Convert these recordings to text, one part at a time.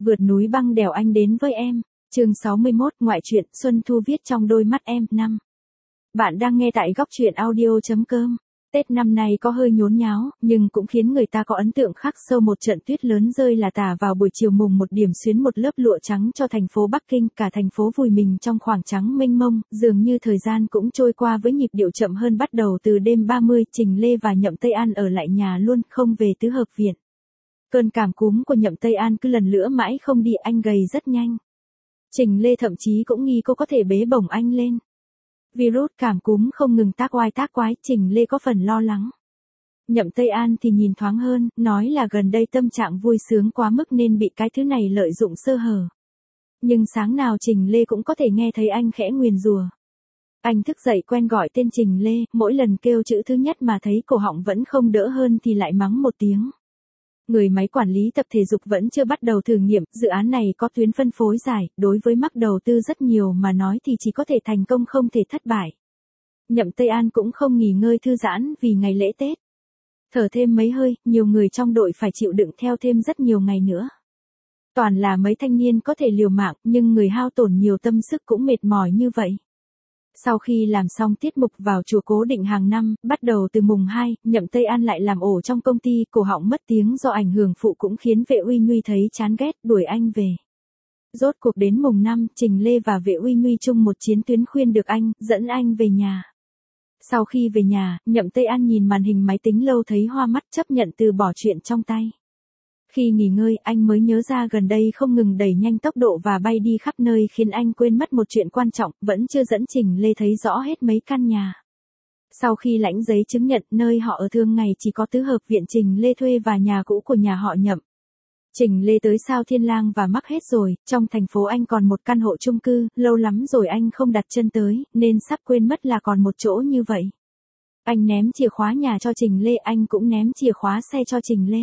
Vượt núi băng đèo anh đến với em. Chương 61, ngoại truyện, Xuân Thu viết trong đôi mắt em, 5. Bạn đang nghe tại góc truyện audio.com. Tết năm nay có hơi nhốn nháo, nhưng cũng khiến người ta có ấn tượng khắc sâu một trận tuyết lớn rơi là tả vào buổi chiều mùng một điểm xuyến một lớp lụa trắng cho thành phố Bắc Kinh, cả thành phố vùi mình trong khoảng trắng mênh mông, dường như thời gian cũng trôi qua với nhịp điệu chậm hơn. Bắt đầu từ đêm 30, Trình Lê và Nhậm Tây An ở lại nhà luôn, không về tứ hợp viện. Cơn cảm cúm của Nhậm Tây An cứ lần lữa mãi không đi, anh gầy rất nhanh. Trình Lê thậm chí cũng nghi cô có thể bế bổng anh lên. Virus cảm cúm không ngừng tác oai tác quái, Trình Lê có phần lo lắng. Nhậm Tây An thì nhìn thoáng hơn, nói là gần đây tâm trạng vui sướng quá mức nên bị cái thứ này lợi dụng sơ hở. Nhưng sáng nào Trình Lê cũng có thể nghe thấy anh khẽ nguyền rủa. Anh thức dậy quen gọi tên Trình Lê, mỗi lần kêu chữ thứ nhất mà thấy cổ họng vẫn không đỡ hơn thì lại mắng một tiếng. Người máy quản lý tập thể dục vẫn chưa bắt đầu thử nghiệm, dự án này có tuyến phân phối dài, đối với mắc đầu tư rất nhiều mà nói thì chỉ có thể thành công không thể thất bại. Nhậm Tây An cũng không nghỉ ngơi thư giãn vì ngày lễ Tết. Thở thêm mấy hơi, nhiều người trong đội phải chịu đựng theo thêm rất nhiều ngày nữa. Toàn là mấy thanh niên có thể liều mạng, nhưng người hao tổn nhiều tâm sức cũng mệt mỏi như vậy. Sau khi làm xong tiết mục vào chùa cố định hàng năm, bắt đầu từ mùng 2, Nhậm Tây An lại làm ổ trong công ty, cổ họng mất tiếng do ảnh hưởng phụ cũng khiến Vệ Uy Nguy thấy chán ghét, đuổi anh về. Rốt cuộc đến mùng 5, Trình Lê và Vệ Uy Nguy chung một chiến tuyến khuyên được anh, dẫn anh về nhà. Sau khi về nhà, Nhậm Tây An nhìn màn hình máy tính lâu thấy hoa mắt, chấp nhận từ bỏ chuyện trong tay. Khi nghỉ ngơi, anh mới nhớ ra gần đây không ngừng đẩy nhanh tốc độ và bay đi khắp nơi khiến anh quên mất một chuyện quan trọng, vẫn chưa dẫn Trình Lê thấy rõ hết mấy căn nhà. Sau khi lãnh giấy chứng nhận, nơi họ ở thường ngày chỉ có tứ hợp viện Trình Lê thuê và nhà cũ của nhà họ Nhậm. Trình Lê tới sao Thiên Lang và mắc hết rồi, trong thành phố anh còn một căn hộ chung cư, lâu lắm rồi anh không đặt chân tới, nên sắp quên mất là còn một chỗ như vậy. Anh ném chìa khóa nhà cho Trình Lê, anh cũng ném chìa khóa xe cho Trình Lê.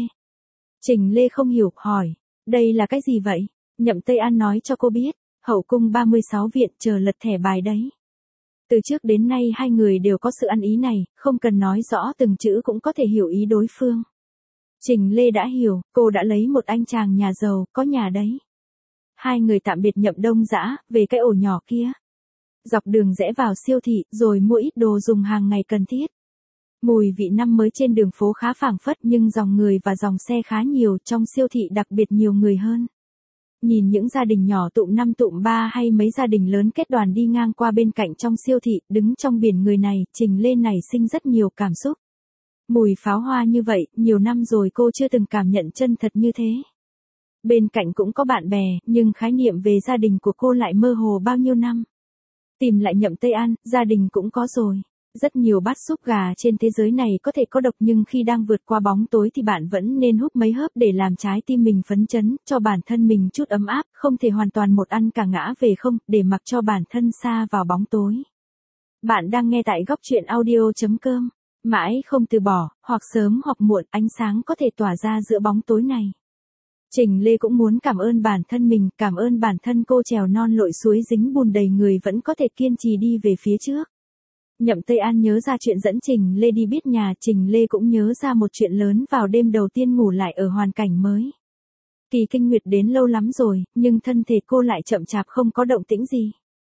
Trình Lê không hiểu, hỏi, đây là cái gì vậy? Nhậm Tây An nói cho cô biết, hậu cung 36 viện, chờ lật thẻ bài đấy. Từ trước đến nay hai người đều có sự ăn ý này, không cần nói rõ từng chữ cũng có thể hiểu ý đối phương. Trình Lê đã hiểu, cô đã lấy một anh chàng nhà giàu, có nhà đấy. Hai người tạm biệt Nhậm Đông Dã, về cái ổ nhỏ kia. Dọc đường rẽ vào siêu thị, rồi mua ít đồ dùng hàng ngày cần thiết. Mùi vị năm mới trên đường phố khá phảng phất nhưng dòng người và dòng xe khá nhiều, trong siêu thị đặc biệt nhiều người hơn. Nhìn những gia đình nhỏ tụm 5 tụm 3 hay mấy gia đình lớn kết đoàn đi ngang qua bên cạnh trong siêu thị, đứng trong biển người này, Trình Lê nảy sinh rất nhiều cảm xúc. Mùi pháo hoa như vậy, nhiều năm rồi cô chưa từng cảm nhận chân thật như thế. Bên cạnh cũng có bạn bè, nhưng khái niệm về gia đình của cô lại mơ hồ bao nhiêu năm. Tìm lại Nhậm Tây An, gia đình cũng có rồi. Rất nhiều bát súp gà trên thế giới này có thể có độc nhưng khi đang vượt qua bóng tối thì bạn vẫn nên húp mấy hớp để làm trái tim mình phấn chấn, cho bản thân mình chút ấm áp, không thể hoàn toàn một ăn cả ngã về không, để mặc cho bản thân sa vào bóng tối. Bạn đang nghe tại góc truyện audio.com. Mãi không từ bỏ, hoặc sớm hoặc muộn, ánh sáng có thể tỏa ra giữa bóng tối này. Trình Lê cũng muốn cảm ơn bản thân mình, cảm ơn bản thân cô trèo non lội suối dính bùn đầy người vẫn có thể kiên trì đi về phía trước. Nhậm Tây An nhớ ra chuyện dẫn Trình Lê đi biết nhà, Trình Lê cũng nhớ ra một chuyện lớn vào đêm đầu tiên ngủ lại ở hoàn cảnh mới. Kỳ kinh nguyệt đến lâu lắm rồi, nhưng thân thể cô lại chậm chạp không có động tĩnh gì.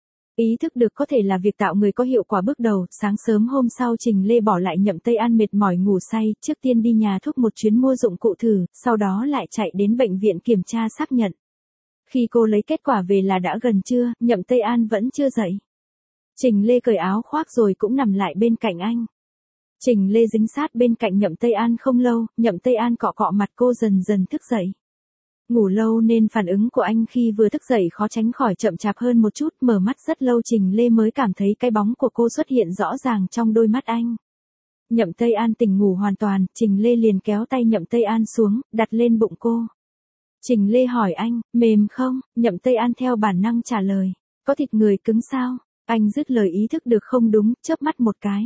Ý thức được có thể là việc tạo người có hiệu quả bước đầu, sáng sớm hôm sau Trình Lê bỏ lại Nhậm Tây An mệt mỏi ngủ say, trước tiên đi nhà thuốc một chuyến mua dụng cụ thử, sau đó lại chạy đến bệnh viện kiểm tra xác nhận. Khi cô lấy kết quả về là đã gần trưa, Nhậm Tây An vẫn chưa dậy. Trình Lê cởi áo khoác rồi cũng nằm lại bên cạnh anh. Trình Lê dính sát bên cạnh Nhậm Tây An không lâu, Nhậm Tây An cọ cọ mặt cô dần dần thức dậy. Ngủ lâu nên phản ứng của anh khi vừa thức dậy khó tránh khỏi chậm chạp hơn một chút, mở mắt rất lâu Trình Lê mới cảm thấy cái bóng của cô xuất hiện rõ ràng trong đôi mắt anh. Nhậm Tây An tỉnh ngủ hoàn toàn, Trình Lê liền kéo tay Nhậm Tây An xuống, đặt lên bụng cô. Trình Lê hỏi anh, mềm không? Nhậm Tây An theo bản năng trả lời, có thịt người cứng sao? Anh dứt lời ý thức được không đúng, chớp mắt một cái.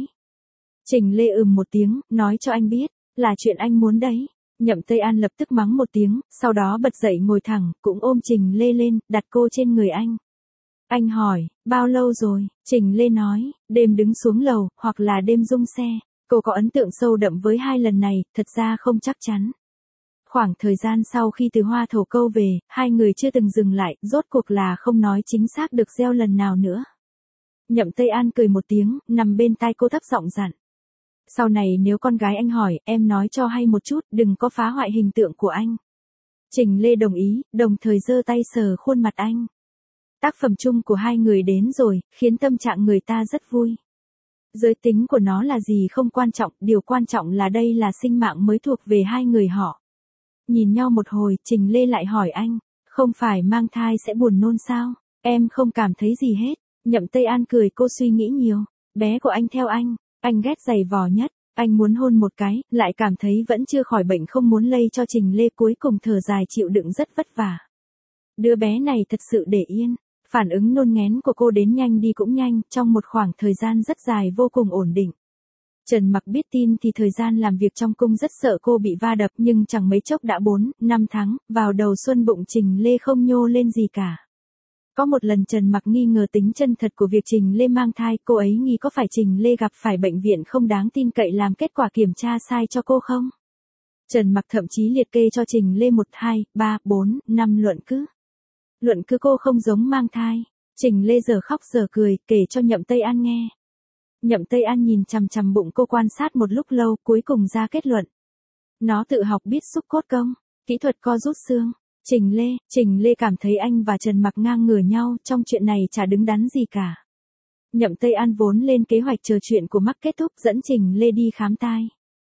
Trình Lê một tiếng, nói cho anh biết, là chuyện anh muốn đấy. Nhậm Tây An lập tức mắng một tiếng, sau đó bật dậy ngồi thẳng, cũng ôm Trình Lê lên, đặt cô trên người anh. Anh hỏi, bao lâu rồi? Trình Lê nói, đêm đứng xuống lầu, hoặc là đêm rung xe. Cô có ấn tượng sâu đậm với hai lần này, thật ra không chắc chắn. Khoảng thời gian sau khi từ Hoa Thổ Câu về, hai người chưa từng dừng lại, rốt cuộc là không nói chính xác được gieo lần nào nữa. Nhậm Tây An cười một tiếng, nằm bên tai cô thấp giọng dặn. Sau này nếu con gái anh hỏi, em nói cho hay một chút, đừng có phá hoại hình tượng của anh. Trình Lê đồng ý, đồng thời giơ tay sờ khuôn mặt anh. Tác phẩm chung của hai người đến rồi, khiến tâm trạng người ta rất vui. Giới tính của nó là gì không quan trọng, điều quan trọng là đây là sinh mạng mới thuộc về hai người họ. Nhìn nhau một hồi, Trình Lê lại hỏi anh, không phải mang thai sẽ buồn nôn sao? Em không cảm thấy gì hết. Nhậm Tây An cười, cô suy nghĩ nhiều. Bé của anh theo anh ghét giày vò nhất. Anh muốn hôn một cái, lại cảm thấy vẫn chưa khỏi bệnh không muốn lây cho Trình Lê, cuối cùng thở dài chịu đựng rất vất vả. Đứa bé này thật sự để yên. Phản ứng nôn nghén của cô đến nhanh đi cũng nhanh, trong một khoảng thời gian rất dài vô cùng ổn định. Trần Mặc biết tin thì thời gian làm việc trong cung rất sợ cô bị va đập, nhưng chẳng mấy chốc đã 4-5 tháng, vào đầu xuân bụng Trình Lê không nhô lên gì cả. Có một lần Trần Mặc nghi ngờ tính chân thật của việc Trình Lê mang thai, cô ấy nghi có phải Trình Lê gặp phải bệnh viện không đáng tin cậy làm kết quả kiểm tra sai cho cô không? Trần Mặc thậm chí liệt kê cho Trình Lê 1, 2, 3, 4, 5 luận cứ. Luận cứ cô không giống mang thai. Trình Lê giờ khóc giờ cười, kể cho Nhậm Tây An nghe. Nhậm Tây An nhìn chằm chằm bụng cô quan sát một lúc lâu, cuối cùng ra kết luận. Nó tự học biết xúc cốt công, kỹ thuật co rút xương. Trình Lê cảm thấy anh và Trần Mặc ngang ngửa nhau, trong chuyện này chả đứng đắn gì cả. Nhậm Tây An vốn lên kế hoạch chờ chuyện của Mắc kết thúc dẫn Trình Lê đi khám tai.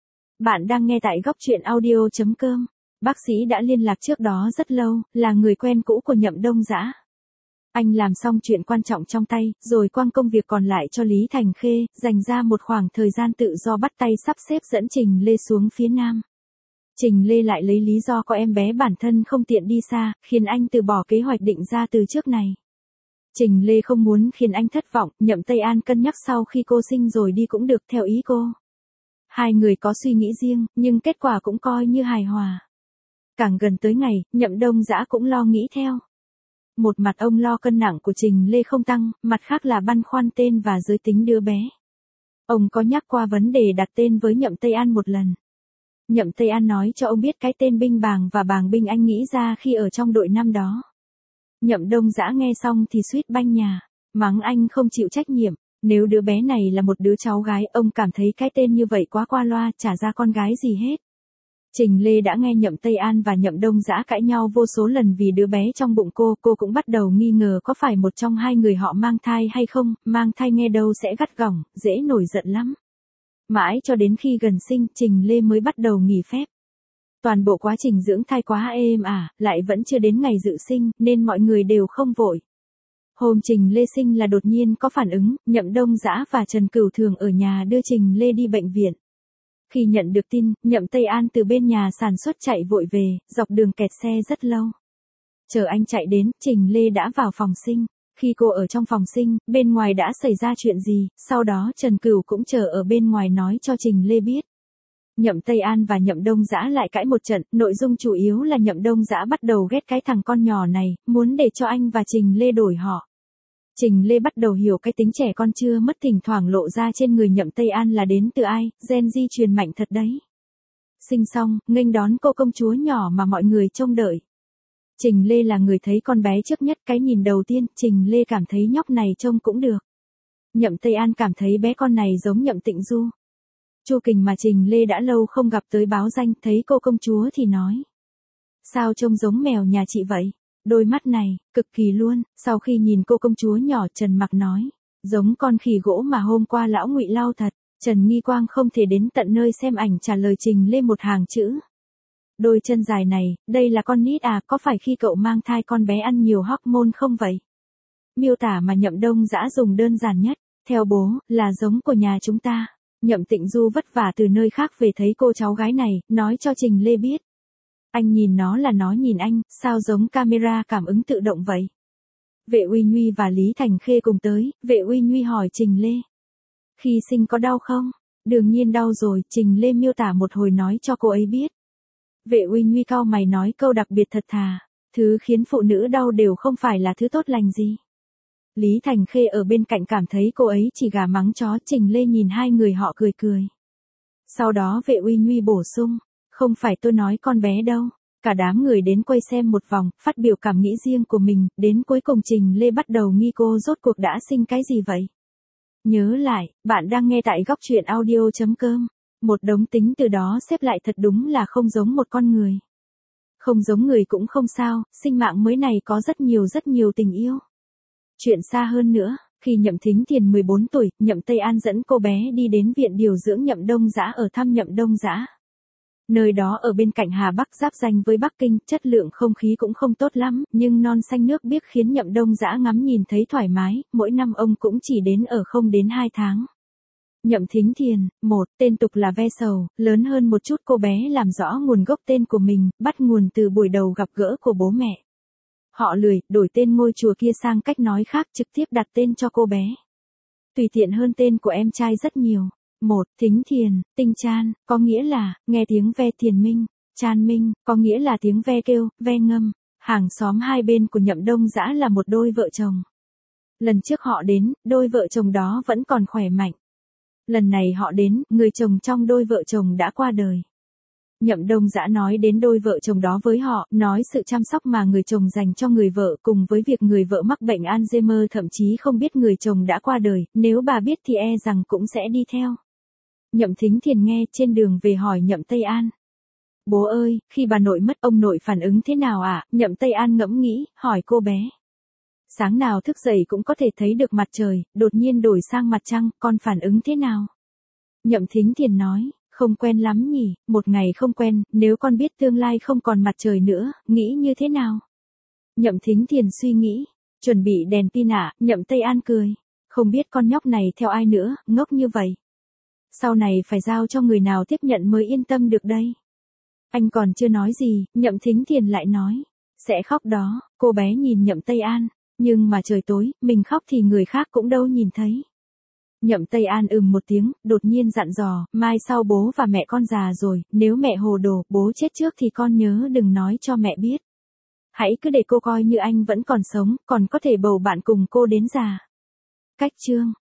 Bạn đang nghe tại góc truyện audio.com. Bác sĩ đã liên lạc trước đó rất lâu, là người quen cũ của Nhậm Đông Dã. Anh làm xong chuyện quan trọng trong tay, rồi quăng công việc còn lại cho Lý Thành Khê, dành ra một khoảng thời gian tự do bắt tay sắp xếp dẫn Trình Lê xuống phía Nam. Trình Lê lại lấy lý do có em bé bản thân không tiện đi xa, khiến anh từ bỏ kế hoạch định ra từ trước này. Trình Lê không muốn khiến anh thất vọng, Nhậm Tây An cân nhắc sau khi cô sinh rồi đi cũng được theo ý cô. Hai người có suy nghĩ riêng, nhưng kết quả cũng coi như hài hòa. Càng gần tới ngày, Nhậm Đông Dã cũng lo nghĩ theo. Một mặt ông lo cân nặng của Trình Lê không tăng, mặt khác là băn khoăn tên và giới tính đứa bé. Ông có nhắc qua vấn đề đặt tên với Nhậm Tây An một lần. Nhậm Tây An nói cho ông biết cái tên Binh Bàng và Bàng Binh anh nghĩ ra khi ở trong đội năm đó. Nhậm Đông Dã nghe xong thì suýt banh nhà, mắng anh không chịu trách nhiệm. Nếu đứa bé này là một đứa cháu gái, ông cảm thấy cái tên như vậy quá qua loa, chả ra con gái gì hết. Trình Lê đã nghe Nhậm Tây An và Nhậm Đông Dã cãi nhau vô số lần vì đứa bé trong bụng cô cũng bắt đầu nghi ngờ có phải một trong hai người họ mang thai hay không, mang thai nghe đâu sẽ gắt gỏng, dễ nổi giận lắm. Mãi cho đến khi gần sinh, Trình Lê mới bắt đầu nghỉ phép. Toàn bộ quá trình dưỡng thai quá êm ả, lại vẫn chưa đến ngày dự sinh, nên mọi người đều không vội. Hôm Trình Lê sinh là đột nhiên có phản ứng, Nhậm Đông Dã và Trần Cửu Thường ở nhà đưa Trình Lê đi bệnh viện. Khi nhận được tin, Nhậm Tây An từ bên nhà sản xuất chạy vội về, dọc đường kẹt xe rất lâu. Chờ anh chạy đến, Trình Lê đã vào phòng sinh. Khi cô ở trong phòng sinh, bên ngoài đã xảy ra chuyện gì, sau đó Trần Cửu cũng chờ ở bên ngoài nói cho Trình Lê biết. Nhậm Tây An và Nhậm Đông Dã lại cãi một trận, nội dung chủ yếu là Nhậm Đông Dã bắt đầu ghét cái thằng con nhỏ này, muốn để cho anh và Trình Lê đổi họ. Trình Lê bắt đầu hiểu cái tính trẻ con chưa mất thỉnh thoảng lộ ra trên người Nhậm Tây An là đến từ ai, gen di truyền mạnh thật đấy. Sinh xong, nghênh đón cô công chúa nhỏ mà mọi người trông đợi. Trình Lê là người thấy con bé trước nhất, cái nhìn đầu tiên, Trình Lê cảm thấy nhóc này trông cũng được. Nhậm Tây An cảm thấy bé con này giống Nhậm Tịnh Du. Chu Kình mà Trình Lê đã lâu không gặp tới báo danh, thấy cô công chúa thì nói. Sao trông giống mèo nhà chị vậy? Đôi mắt này, cực kỳ luôn. Sau khi nhìn cô công chúa nhỏ, Trần Mặc nói. Giống con khỉ gỗ mà hôm qua lão Ngụy lau thật. Trần Nghi Quang không thể đến tận nơi xem ảnh trả lời Trình Lê một hàng chữ. Đôi chân dài này, đây là con nít à, có phải khi cậu mang thai con bé ăn nhiều hormone không vậy? Miêu tả mà Nhậm Đông Dã dùng đơn giản nhất. Theo bố, là giống của nhà chúng ta. Nhậm Tịnh Du vất vả từ nơi khác về thấy cô cháu gái này, nói cho Trình Lê biết. Anh nhìn nó là nó nhìn anh, sao giống camera cảm ứng tự động vậy? Vệ Uy Nhuy và Lý Thành Khê cùng tới, Vệ Uy Nhuy hỏi Trình Lê. Khi sinh có đau không? Đương nhiên đau rồi, Trình Lê miêu tả một hồi nói cho cô ấy biết. Vệ Uy Nhuy cau mày nói câu đặc biệt thật thà, thứ khiến phụ nữ đau đều không phải là thứ tốt lành gì. Lý Thành Khê ở bên cạnh cảm thấy cô ấy chỉ gà mắng chó, Trình Lê nhìn hai người họ cười cười. Sau đó Vệ Uy Nhuy bổ sung, Không phải tôi nói con bé đâu. Cả đám người đến quay xem một vòng, phát biểu cảm nghĩ riêng của mình, đến cuối cùng Trình Lê bắt đầu nghi cô rốt cuộc đã sinh cái gì vậy. Nhớ lại, bạn đang nghe tại góc truyện audio.com. Một đống tính từ đó xếp lại thật đúng là không giống một con người. Không giống người cũng không sao, sinh mạng mới này có rất nhiều tình yêu. Chuyện xa hơn nữa, khi Nhậm Thính Thiền 14 tuổi, Nhậm Tây An dẫn cô bé đi đến viện điều dưỡng Nhậm Đông Dã ở thăm Nhậm Đông Dã. Nơi đó ở bên cạnh Hà Bắc giáp ranh với Bắc Kinh, chất lượng không khí cũng không tốt lắm, nhưng non xanh nước biếc khiến Nhậm Đông Dã ngắm nhìn thấy thoải mái, mỗi năm ông cũng chỉ đến ở không đến 2 tháng. Nhậm Thính Thiền, tên tục là Ve Sầu, lớn hơn một chút cô bé làm rõ nguồn gốc tên của mình, bắt nguồn từ buổi đầu gặp gỡ của bố mẹ. Họ lười, đổi tên ngôi chùa kia sang cách nói khác trực tiếp đặt tên cho cô bé. Tùy tiện hơn tên của em trai rất nhiều. Thính Thiền, Tinh Chan, có nghĩa là, nghe tiếng ve thiền minh, Chan minh, có nghĩa là tiếng ve kêu, ve ngâm. Hàng xóm hai bên của Nhậm Đông Dã là một đôi vợ chồng. Lần trước họ đến, đôi vợ chồng đó vẫn còn khỏe mạnh. Lần này họ đến, người chồng trong đôi vợ chồng đã qua đời. Nhậm Đông Dã nói đến đôi vợ chồng đó với họ, nói sự chăm sóc mà người chồng dành cho người vợ cùng với việc người vợ mắc bệnh Alzheimer thậm chí không biết người chồng đã qua đời, nếu bà biết thì e rằng cũng sẽ đi theo. Nhậm Thính Thiền nghe trên đường về hỏi Nhậm Tây An. Bố ơi, khi bà nội mất ông nội phản ứng thế nào ạ? Nhậm Tây An ngẫm nghĩ, hỏi cô bé. Sáng nào thức dậy cũng có thể thấy được mặt trời, đột nhiên đổi sang mặt trăng, con phản ứng thế nào? Nhậm Thính Thiền nói, không quen lắm nhỉ, một ngày không quen, nếu con biết tương lai không còn mặt trời nữa, nghĩ như thế nào? Nhậm Thính Thiền suy nghĩ, chuẩn bị đèn pin ạ, Nhậm Tây An cười. Không biết con nhóc này theo ai nữa, ngốc như vậy. Sau này phải giao cho người nào tiếp nhận mới yên tâm được đây. Anh còn chưa nói gì, Nhậm Thính Thiền lại nói. Sẽ khóc đó, cô bé nhìn Nhậm Tây An. Nhưng mà trời tối, mình khóc thì người khác cũng đâu nhìn thấy. Nhậm Tây An một tiếng, đột nhiên dặn dò, mai sau bố và mẹ con già rồi, nếu mẹ hồ đồ, bố chết trước thì con nhớ đừng nói cho mẹ biết. Hãy cứ để cô coi như anh vẫn còn sống, còn có thể bầu bạn cùng cô đến già. Cách chương